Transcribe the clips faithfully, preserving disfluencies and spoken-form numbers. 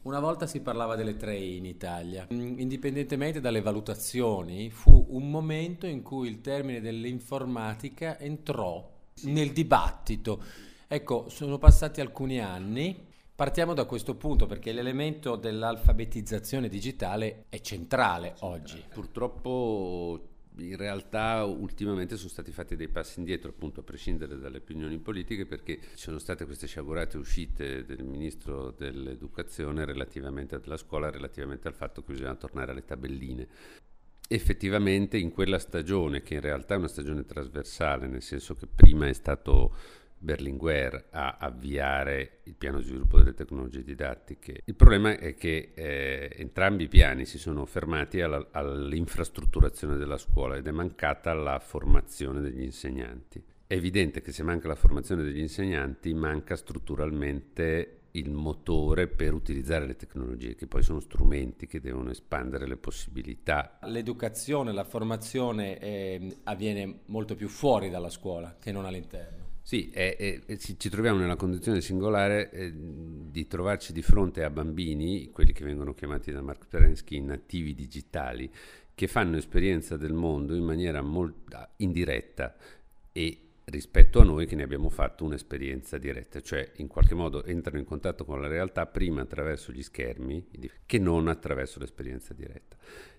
Una volta si parlava delle tre I in Italia. Mm, Indipendentemente dalle valutazioni, fu un momento in cui il termine dell'informatica entrò nel dibattito. Ecco, sono passati alcuni anni. Partiamo da questo punto perché l'elemento dell'alfabetizzazione digitale è centrale oggi. Purtroppo in realtà ultimamente sono stati fatti dei passi indietro, appunto a prescindere dalle opinioni politiche, perché ci sono state queste sciagurate uscite del ministro dell'educazione relativamente alla scuola, relativamente al fatto che bisogna tornare alle tabelline. Effettivamente in quella stagione, che in realtà è una stagione trasversale, nel senso che prima è stato Berlinguer a avviare il piano di sviluppo delle tecnologie didattiche. Il problema è che eh, entrambi i piani si sono fermati alla, all'infrastrutturazione della scuola ed è mancata la formazione degli insegnanti. È evidente che se manca la formazione degli insegnanti manca strutturalmente il motore per utilizzare le tecnologie, che poi sono strumenti che devono espandere le possibilità. L'educazione, la formazione eh, avviene molto più fuori dalla scuola che non all'interno. Sì, è, è, ci, ci troviamo nella condizione singolare eh, di trovarci di fronte a bambini, quelli che vengono chiamati da Mark Perensky nativi digitali, che fanno esperienza del mondo in maniera molto indiretta e rispetto a noi che ne abbiamo fatto un'esperienza diretta, cioè in qualche modo entrano in contatto con la realtà prima attraverso gli schermi che non attraverso l'esperienza diretta.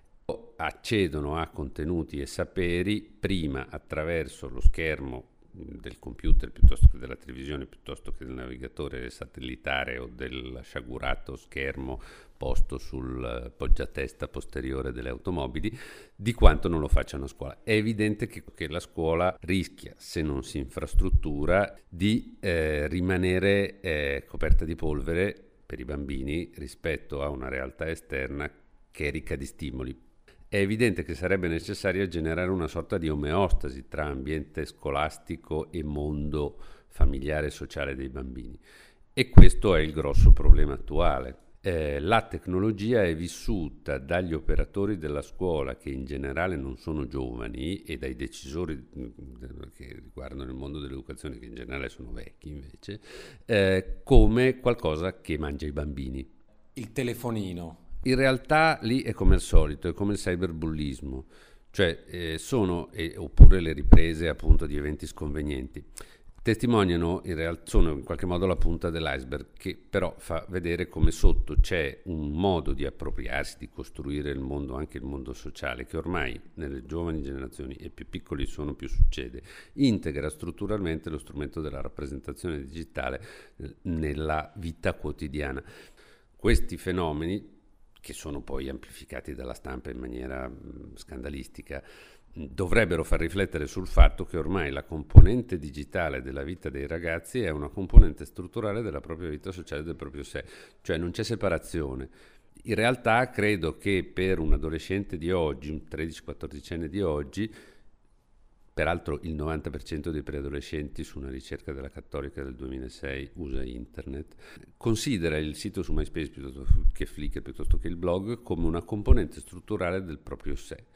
Accedono a contenuti e saperi prima attraverso lo schermo del computer piuttosto che della televisione, piuttosto che del navigatore satellitare o del sciagurato schermo posto sul poggiatesta posteriore delle automobili, di quanto non lo facciano a scuola. È evidente che, che la scuola rischia, se non si infrastruttura, di eh, rimanere eh, coperta di polvere per i bambini rispetto a una realtà esterna che è ricca di stimoli. È evidente che sarebbe necessario generare una sorta di omeostasi tra ambiente scolastico e mondo familiare e sociale dei bambini. E questo è il grosso problema attuale. Eh, la tecnologia è vissuta dagli operatori della scuola, che in generale non sono giovani, e dai decisori che riguardano il mondo dell'educazione, che in generale sono vecchi invece, eh, come qualcosa che mangia i bambini. Il telefonino. In realtà lì è come al solito, è come il cyberbullismo, cioè eh, sono, eh, oppure le riprese appunto di eventi sconvenienti, testimoniano, in realtà sono in qualche modo la punta dell'iceberg, che però fa vedere come sotto c'è un modo di appropriarsi, di costruire il mondo, anche il mondo sociale, che ormai nelle giovani generazioni, e più piccoli sono più succede, integra strutturalmente lo strumento della rappresentazione digitale nella vita quotidiana. Questi fenomeni, che sono poi amplificati dalla stampa in maniera mh, scandalistica, mh, dovrebbero far riflettere sul fatto che ormai la componente digitale della vita dei ragazzi è una componente strutturale della propria vita sociale, del proprio sé, cioè non c'è separazione. In realtà credo che per un adolescente di oggi, un tredici-quattordicenne di oggi, peraltro il novanta per cento dei preadolescenti, su una ricerca della Cattolica del duemilasei, usa internet, considera il sito su MySpace piuttosto che Flickr, piuttosto che il blog, come una componente strutturale del proprio sé.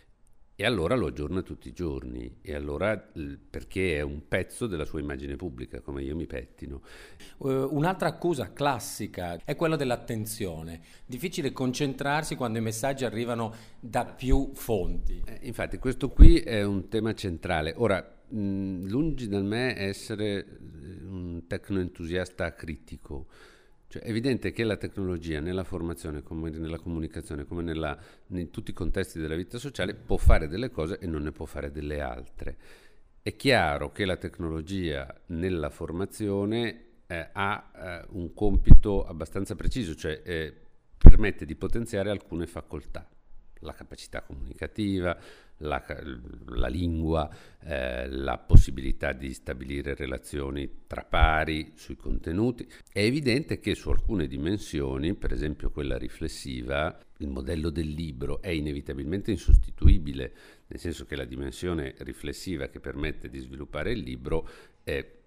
E allora lo aggiorna tutti i giorni, e allora perché è un pezzo della sua immagine pubblica, come io mi pettino. Uh, un'altra accusa classica è quella dell'attenzione. Difficile concentrarsi quando i messaggi arrivano da più fonti. Eh, infatti questo qui è un tema centrale. Ora, mh, lungi da me essere un tecnoentusiasta acritico. Cioè, è evidente che la tecnologia nella formazione, come nella comunicazione, come nella, in tutti i contesti della vita sociale, può fare delle cose e non ne può fare delle altre. È chiaro che la tecnologia nella formazione eh, ha eh, un compito abbastanza preciso, cioè eh, permette di potenziare alcune facoltà, la capacità comunicativa, la, la lingua, eh, la possibilità di stabilire relazioni tra pari sui contenuti. È evidente che su alcune dimensioni, per esempio quella riflessiva, il modello del libro è inevitabilmente insostituibile, nel senso che la dimensione riflessiva che permette di sviluppare il libro è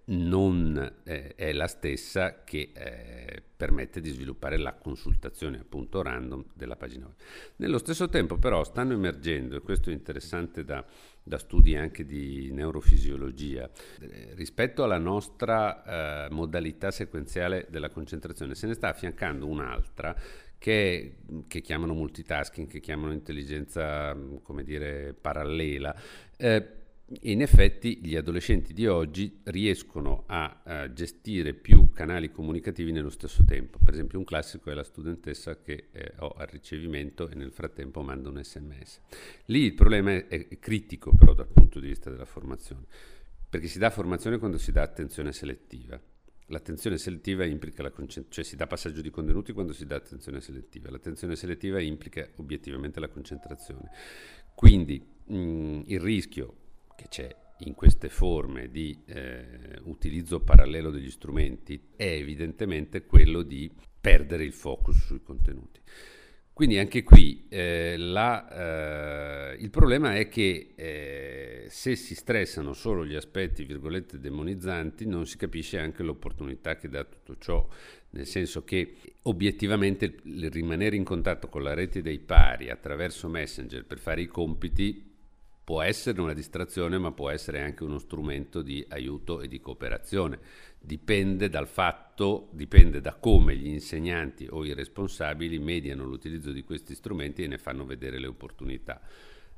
non eh, è la stessa che eh, permette di sviluppare la consultazione appunto random della pagina web. Nello stesso tempo però stanno emergendo, e questo è interessante da, da studi anche di neurofisiologia, eh, rispetto alla nostra eh, modalità sequenziale della concentrazione, se ne sta affiancando un'altra che, che chiamano multitasking, che chiamano intelligenza, come dire, parallela. Eh, In effetti gli adolescenti di oggi riescono a, a gestire più canali comunicativi nello stesso tempo. Per esempio un classico è la studentessa che eh, ho al ricevimento e nel frattempo manda un sms. Lì il problema è, è critico però dal punto di vista della formazione, perché si dà formazione quando si dà attenzione selettiva. L'attenzione selettiva implica la concentrazione, cioè si dà passaggio di contenuti quando si dà attenzione selettiva. L'attenzione selettiva implica obiettivamente la concentrazione. Quindi mh, il rischio che c'è in queste forme di eh, utilizzo parallelo degli strumenti è evidentemente quello di perdere il focus sui contenuti. Quindi anche qui eh, la, eh, il problema è che eh, se si stressano solo gli aspetti, virgolette, demonizzanti, non si capisce anche l'opportunità che dà tutto ciò, nel senso che obiettivamente il rimanere in contatto con la rete dei pari attraverso Messenger per fare i compiti può essere una distrazione, ma può essere anche uno strumento di aiuto e di cooperazione. Dipende dal fatto, dipende da come gli insegnanti o i responsabili mediano l'utilizzo di questi strumenti e ne fanno vedere le opportunità.